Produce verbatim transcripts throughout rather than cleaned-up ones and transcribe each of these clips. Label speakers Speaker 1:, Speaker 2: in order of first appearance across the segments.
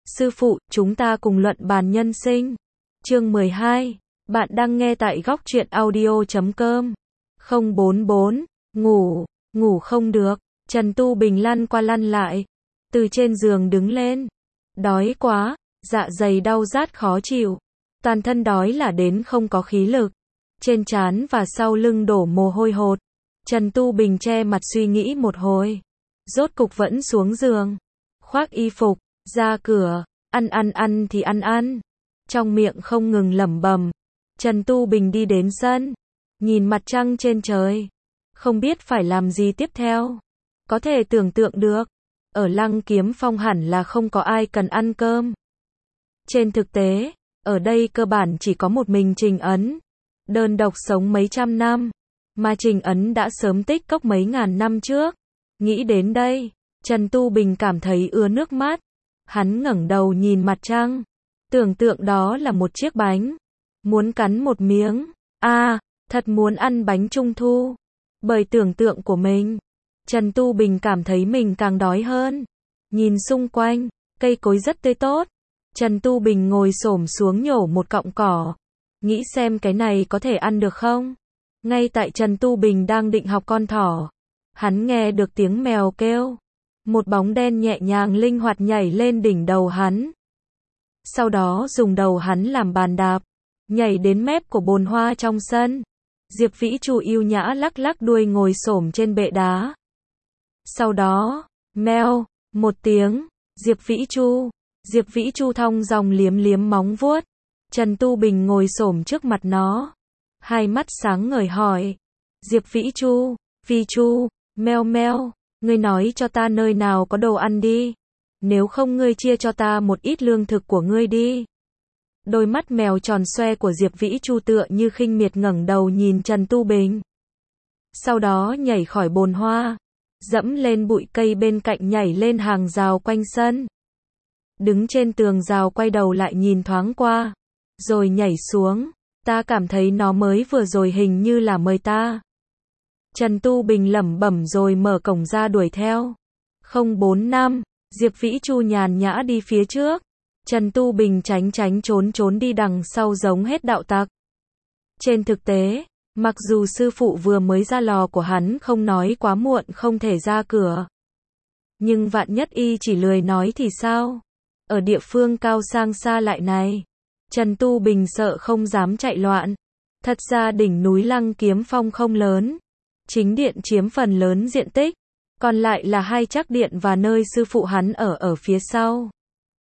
Speaker 1: Sư phụ, chúng ta cùng luận bàn nhân sinh. Chương mười hai. Bạn đang nghe tại góc truyện audio chấm com. không bốn bốn. Ngủ, ngủ không được. Trần Tu Bình lăn qua lăn lại. Từ trên giường đứng lên. Đói quá, dạ dày đau rát khó chịu. Toàn thân đói là đến không có khí lực. Trên trán và sau lưng đổ mồ hôi hột. Trần Tu Bình che mặt suy nghĩ một hồi. Rốt cục vẫn xuống giường. Khoác y phục, ra cửa, ăn ăn ăn thì ăn ăn. Trong miệng không ngừng lẩm bẩm. Trần Tu Bình đi đến sân. Nhìn mặt trăng trên trời. Không biết phải làm gì tiếp theo. Có thể tưởng tượng được. Ở Lăng Kiếm Phong hẳn là không có ai cần ăn cơm. Trên thực tế, ở đây cơ bản chỉ có một mình Trình Ấn. Đơn độc sống mấy trăm năm. Mà Trình Ấn đã sớm tích cốc mấy ngàn năm trước. Nghĩ đến đây, Trần Tu Bình cảm thấy ứa nước mắt. Hắn ngẩng đầu nhìn mặt trăng. Tưởng tượng đó là một chiếc bánh. Muốn cắn một miếng. A, à, thật muốn ăn bánh trung thu. Bởi tưởng tượng của mình, Trần Tu Bình cảm thấy mình càng đói hơn. Nhìn xung quanh, cây cối rất tươi tốt. Trần Tu Bình ngồi xổm xuống nhổ một cọng cỏ. Nghĩ xem cái này có thể ăn được không? Ngay tại Trần Tu Bình đang định học con thỏ. Hắn nghe được tiếng mèo kêu. Một bóng đen nhẹ nhàng linh hoạt nhảy lên đỉnh đầu hắn. Sau đó dùng đầu hắn làm bàn đạp. Nhảy đến mép của bồn hoa trong sân. Diệp Vĩ Chu yêu nhã lắc lắc đuôi ngồi xổm trên bệ đá. Sau đó, meo, một tiếng, Diệp Vĩ Chu. Diệp Vĩ Chu thong dong liếm liếm móng vuốt. Trần Tu Bình ngồi xổm trước mặt nó. Hai mắt sáng ngời hỏi. Diệp Vĩ Chu, Vi Chu, meo meo, ngươi nói cho ta nơi nào có đồ ăn đi. Nếu không ngươi chia cho ta một ít lương thực của ngươi đi. Đôi mắt mèo tròn xoe của Diệp Vĩ Chu tựa như khinh miệt ngẩng đầu nhìn Trần Tu Bình. Sau đó nhảy khỏi bồn hoa. Dẫm lên bụi cây bên cạnh nhảy lên hàng rào quanh sân. Đứng trên tường rào quay đầu lại nhìn thoáng qua. Rồi nhảy xuống. Ta cảm thấy nó mới vừa rồi hình như là mời ta. Trần Tu Bình lẩm bẩm rồi mở cổng ra đuổi theo. không bốn năm. Diệp Vĩ Chu nhàn nhã đi phía trước. Trần Tu Bình tránh tránh trốn trốn đi đằng sau giống hết đạo tặc. Trên thực tế, mặc dù sư phụ vừa mới ra lò của hắn không nói quá muộn không thể ra cửa. Nhưng vạn nhất y chỉ lười nói thì sao? Ở địa phương cao sang xa lại này. Trần Tu Bình sợ không dám chạy loạn. Thật ra đỉnh núi Lăng Kiếm Phong không lớn. Chính điện chiếm phần lớn diện tích. Còn lại là hai trắc điện và nơi sư phụ hắn ở ở phía sau.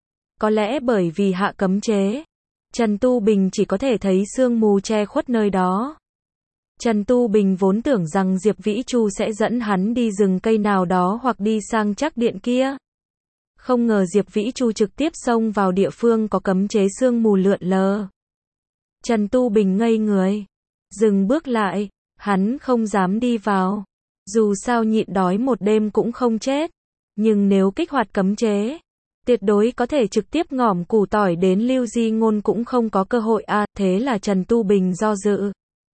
Speaker 1: Có lẽ bởi vì hạ cấm chế, Trần Tu Bình chỉ có thể thấy sương mù che khuất nơi đó. Trần Tu Bình vốn tưởng rằng Diệp Vĩ Chu sẽ dẫn hắn đi rừng cây nào đó hoặc đi sang trắc điện kia. Không ngờ Diệp Vĩ Chu trực tiếp xông vào địa phương có cấm chế sương mù lượn lờ. Trần Tu Bình ngây người. Dừng bước lại, hắn không dám đi vào. Dù sao nhịn đói một đêm cũng không chết. Nhưng nếu kích hoạt cấm chế, tuyệt đối có thể trực tiếp ngỏm củ tỏi đến Lưu Di Ngôn cũng không có cơ hội à, thế là Trần Tu Bình do dự.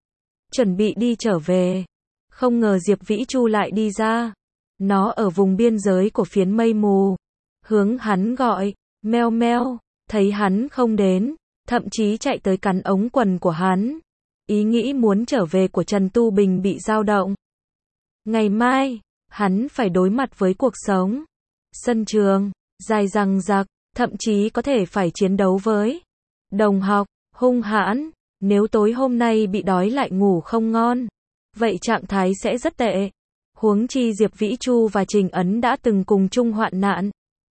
Speaker 1: Chuẩn bị đi trở về. Không ngờ Diệp Vĩ Chu lại đi ra. Nó ở vùng biên giới của phiến mây mù. Hướng hắn gọi, meo meo, thấy hắn không đến, thậm chí chạy tới cắn ống quần của hắn. Ý nghĩ muốn trở về của Trần Tu Bình bị dao động. Ngày mai, hắn phải đối mặt với cuộc sống. Sân trường, dài dằng dặc, thậm chí có thể phải chiến đấu với đồng học, hung hãn. Nếu tối hôm nay bị đói lại ngủ không ngon, vậy trạng thái sẽ rất tệ. Huống chi Diệp Vĩ Chu và Trình Ấn đã từng cùng chung hoạn nạn.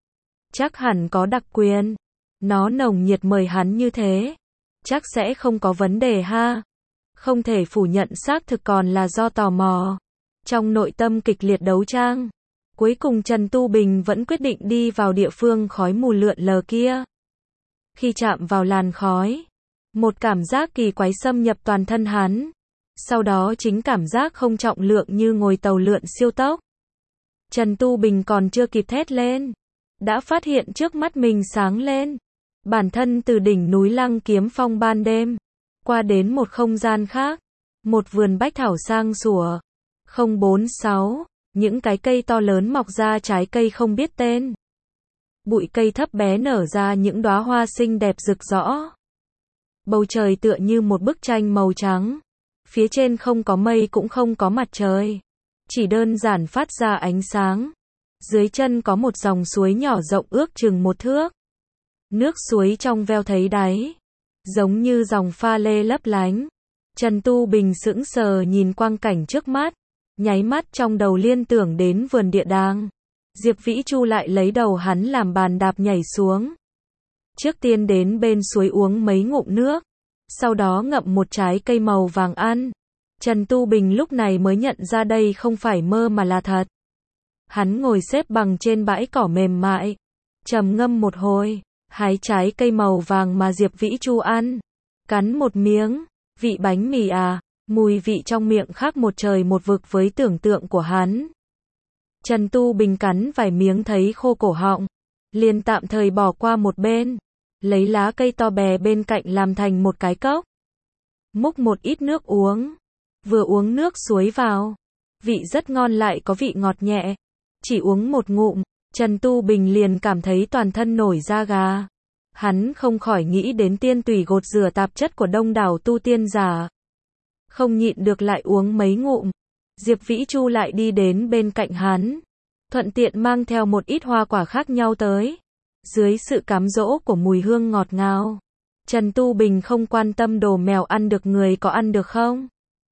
Speaker 1: Chắc hẳn có đặc quyền. Nó nồng nhiệt mời hắn như thế. Chắc sẽ không có vấn đề ha. Không thể phủ nhận xác thực còn là do tò mò. Trong nội tâm kịch liệt đấu tranh, cuối cùng Trần Tu Bình vẫn quyết định đi vào địa phương khói mù lượn lờ kia. Khi chạm vào làn khói, một cảm giác kỳ quái xâm nhập toàn thân hắn. Sau đó chính cảm giác không trọng lượng như ngồi tàu lượn siêu tốc. Trần Tu Bình còn chưa kịp thét lên, đã phát hiện trước mắt mình sáng lên. Bản thân từ đỉnh núi Lăng Kiếm Phong ban đêm, qua đến một không gian khác. Một vườn bách thảo sang sủa. không bốn sáu. Những cái cây to lớn mọc ra trái cây không biết tên. bụi cây thấp bé nở ra những đóa hoa xinh đẹp rực rỡ. Bầu trời tựa như một bức tranh màu trắng. Phía trên không có mây cũng không có mặt trời. Chỉ đơn giản phát ra ánh sáng. Dưới chân có một dòng suối nhỏ rộng ước chừng một thước. Nước suối trong veo thấy đáy. Giống như dòng pha lê lấp lánh. Trần Tu Bình sững sờ nhìn quang cảnh trước mắt. Nháy mắt trong đầu liên tưởng đến vườn địa đàng. Diệp Vĩ Chu lại lấy đầu hắn làm bàn đạp nhảy xuống. Trước tiên đến bên suối uống mấy ngụm nước. Sau đó ngậm một trái cây màu vàng ăn. Trần Tu Bình lúc này mới nhận ra đây không phải mơ mà là thật. Hắn ngồi xếp bằng trên bãi cỏ mềm mại. Trầm ngâm một hồi. Hái trái cây màu vàng mà Diệp Vĩ Chu ăn. Cắn một miếng. Vị bánh mì à. Mùi vị trong miệng khác một trời một vực với tưởng tượng của hắn. Trần Tu Bình cắn vài miếng thấy khô cổ họng. Liền tạm thời bỏ qua một bên. Lấy lá cây to bè bên cạnh làm thành một cái cốc. Múc một ít nước uống. Vừa uống nước suối vào. Vị rất ngon lại có vị ngọt nhẹ. Chỉ uống một ngụm, Trần Tu Bình liền cảm thấy toàn thân nổi da gà. Hắn không khỏi nghĩ đến tiên tùy gột rửa tạp chất của đông đảo tu tiên giả. Không nhịn được lại uống mấy ngụm. Diệp Vĩ Chu lại đi đến bên cạnh hắn. Thuận tiện mang theo một ít hoa quả khác nhau tới. Dưới sự cám dỗ của mùi hương ngọt ngào. Trần Tu Bình không quan tâm đồ mèo ăn được người có ăn được không.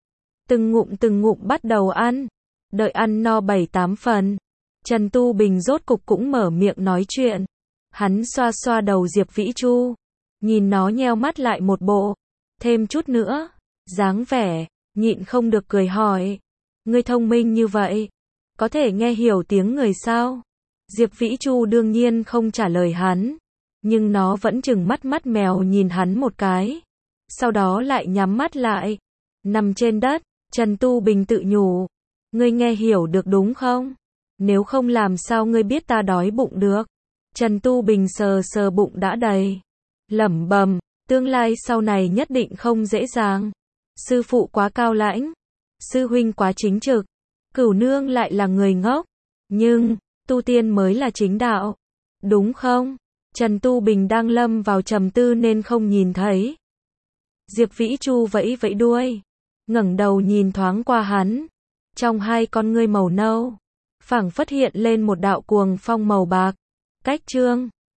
Speaker 1: Từng ngụm từng ngụm bắt đầu ăn. Đợi ăn no bảy tám phần. Trần Tu Bình rốt cục cũng mở miệng nói chuyện. Hắn xoa xoa đầu Diệp Vĩ Chu. Nhìn nó nheo mắt lại một bộ. Thêm chút nữa. Dáng vẻ. Nhịn không được cười hỏi. Ngươi thông minh như vậy. Có thể nghe hiểu tiếng người sao? Diệp Vĩ Chu đương nhiên không trả lời hắn. Nhưng nó vẫn chừng mắt mắt mèo nhìn hắn một cái. Sau đó lại nhắm mắt lại. Nằm trên đất. Trần Tu Bình tự nhủ. Ngươi nghe hiểu được đúng không? Nếu không làm sao ngươi biết ta đói bụng được? Trần Tu Bình sờ sờ bụng đã đầy. Lẩm bẩm, tương lai sau này nhất định không dễ dàng. Sư phụ quá cao lãnh. Sư huynh quá chính trực. Cửu nương lại là người ngốc. Nhưng, tu tiên mới là chính đạo. Đúng không? Trần Tu Bình đang lâm vào trầm tư nên không nhìn thấy. Diệp Vĩ Chu vẫy vẫy đuôi. Ngẩng đầu nhìn thoáng qua hắn. Trong hai con ngươi màu nâu. Phảng phất hiện lên một đạo cuồng phong màu bạc. Cách chương.